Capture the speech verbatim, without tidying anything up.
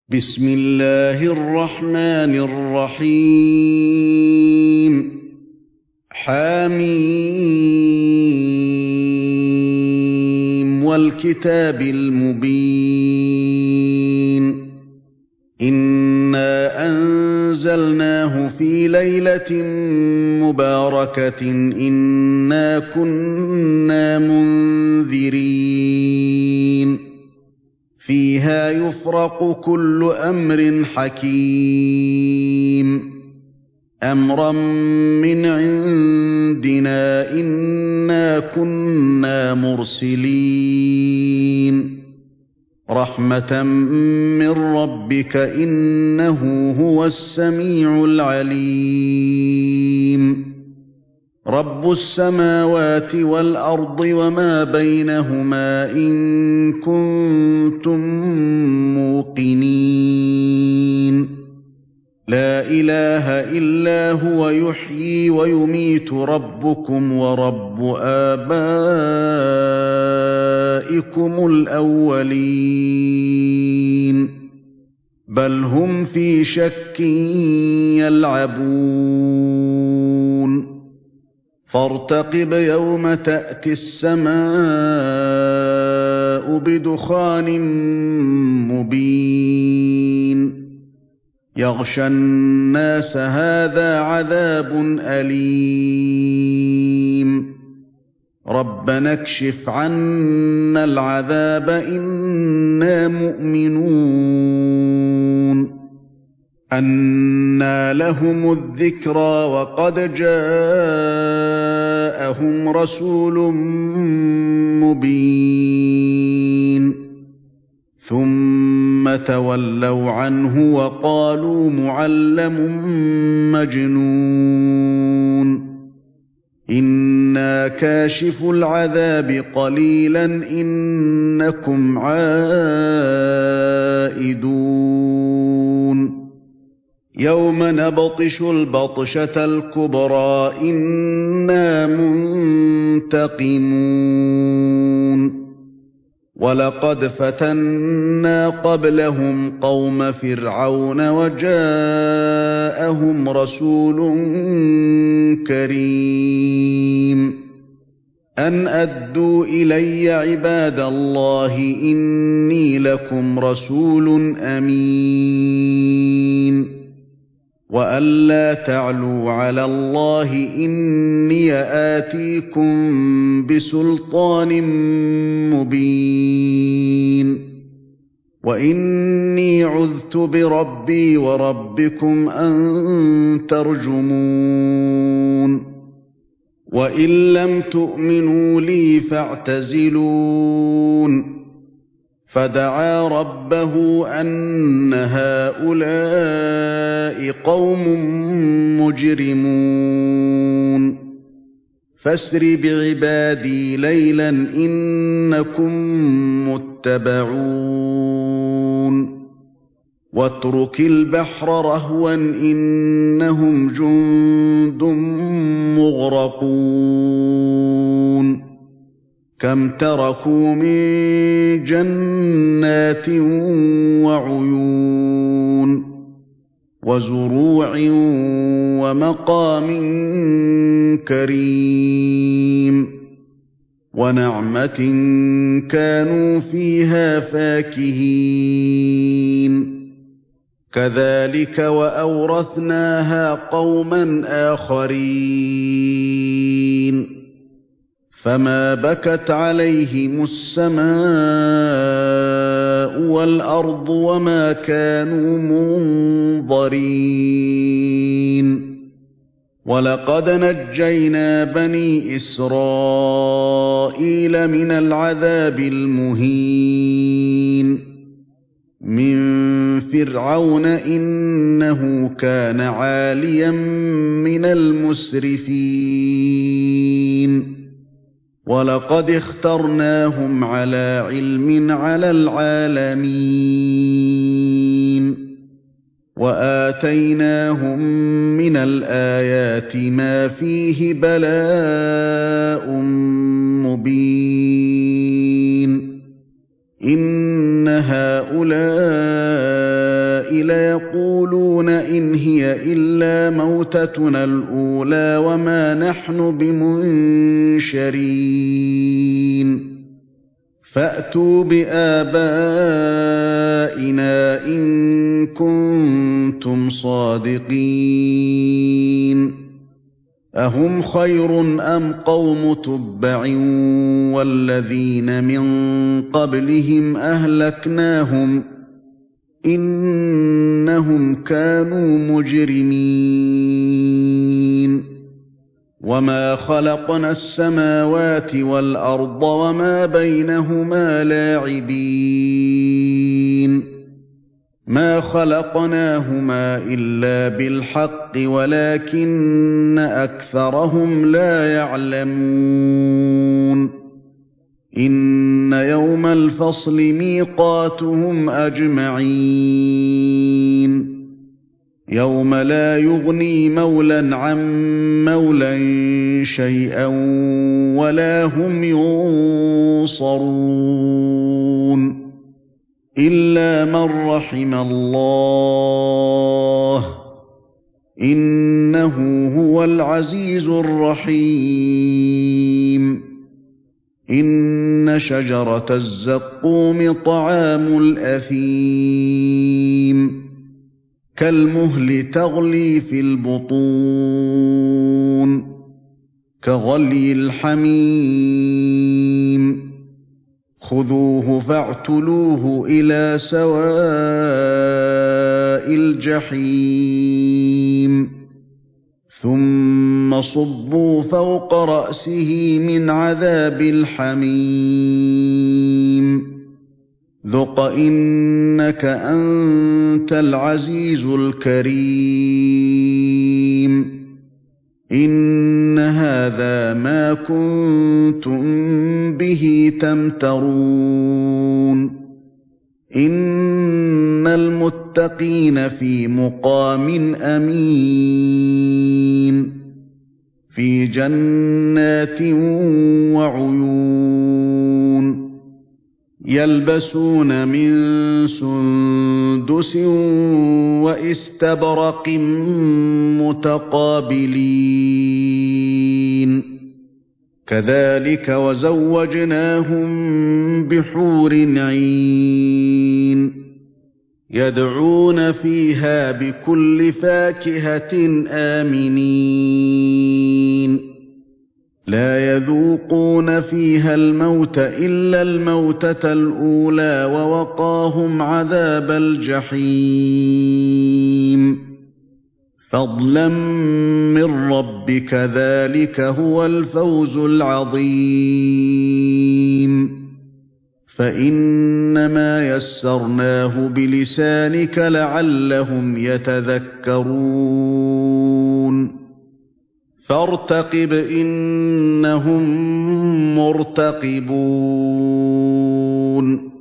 بسم الله الرحمن الرحيم حميم والكتاب المبين إنا أنزلناه في ليلة مباركة إنا كنا منذرين فيها يفرق كل أمر حكيم أمرا من عندنا إنا كنا مرسلين رحمة من ربك إنه هو السميع العليم رب السماوات والأرض وما بينهما إن كنتم موقنين لا إله إلا هو يحيي ويميت ربكم ورب آبائكم الأولين بل هم في شك يلعبون فارتقب يوم تأتي السماء بدخان مبين يغشى الناس هذا عذاب أليم ربنا اكشف عنا العذاب إنا مؤمنون أنى لهم الذكرى وقد جاءهم رسول مبين ثم تولوا عنه وقالوا معلم مجنون إنا كاشف العذاب قليلا إنكم عائدون يوم نبطش البطشة الكبرى إنا منتقمون ولقد فتنا قبلهم قوم فرعون وجاءهم رسول كريم أن أدوا إلي عباد الله إني لكم رسول أمين وأن لا تعلوا على الله إني آتيكم بسلطان مبين وإني عذت بربي وربكم أن ترجمون وإن لم تؤمنوا لي فاعتزلون فدعا ربه أن هؤلاء قوم مجرمون فاسر بعبادي ليلا إنكم متبعون واترك البحر رهوا إنهم جند مغرقون كم تركوا من جنات وعيون وزروع ومقام كريم ونعمة كانوا فيها فاكهين كذلك وأورثناها قوما آخرين فما بكت عليهم السماء والأرض وما كانوا منظرين ولقد نجينا بني إسرائيل من العذاب المهين من فرعون إنه كان عاليا من المسرفين ولقد اخترناهم على علم على العالمين وآتيناهم من الآيات ما فيه بلاء مبين إن هؤلاء ليقولون إن هي إلا موتتنا الأولى وما نحن بمنشرين فأتوا بآبائنا إن كنتم صادقين أهم خير أم قوم تبع والذين من قبلهم أهلكناهم إنهم كانوا مجرمين وما خلقنا السماوات والأرض وما بينهما لاعبين ما خلقناهما إلا بالحق ولكن أكثرهم لا يعلمون إن يوم الفصل ميقاتهم أجمعين يوم لا يغني مولى عن مولى شيئا ولا هم ينصرون إلا من رحم الله إنه هو العزيز الرحيم إن شجرة الزقوم طعام الأثيم كالمهل تغلي في البطون كغلي الحميم خذوه فاعتلوه إلى سواء الجحيم ثم صبوا فوق رأسه من عذاب الحميم ذق إنك أنت العزيز الكريم إن هذا ما كنتم به تمترون إن المتقين في مقام أمين في جنات وعيون يلبسون من سندس واستبرق متقابلين كذلك وزوجناهم بحور عين يدعون فيها بكل فاكهة آمنين لا يذوقون فيها الموت إلا الموتة الأولى ووقاهم عذاب الجحيم فضلا من ربك ذلك هو الفوز العظيم فإنما يسرناه بلسانك لعلهم يتذكرون فارتقب إنهم مرتقبون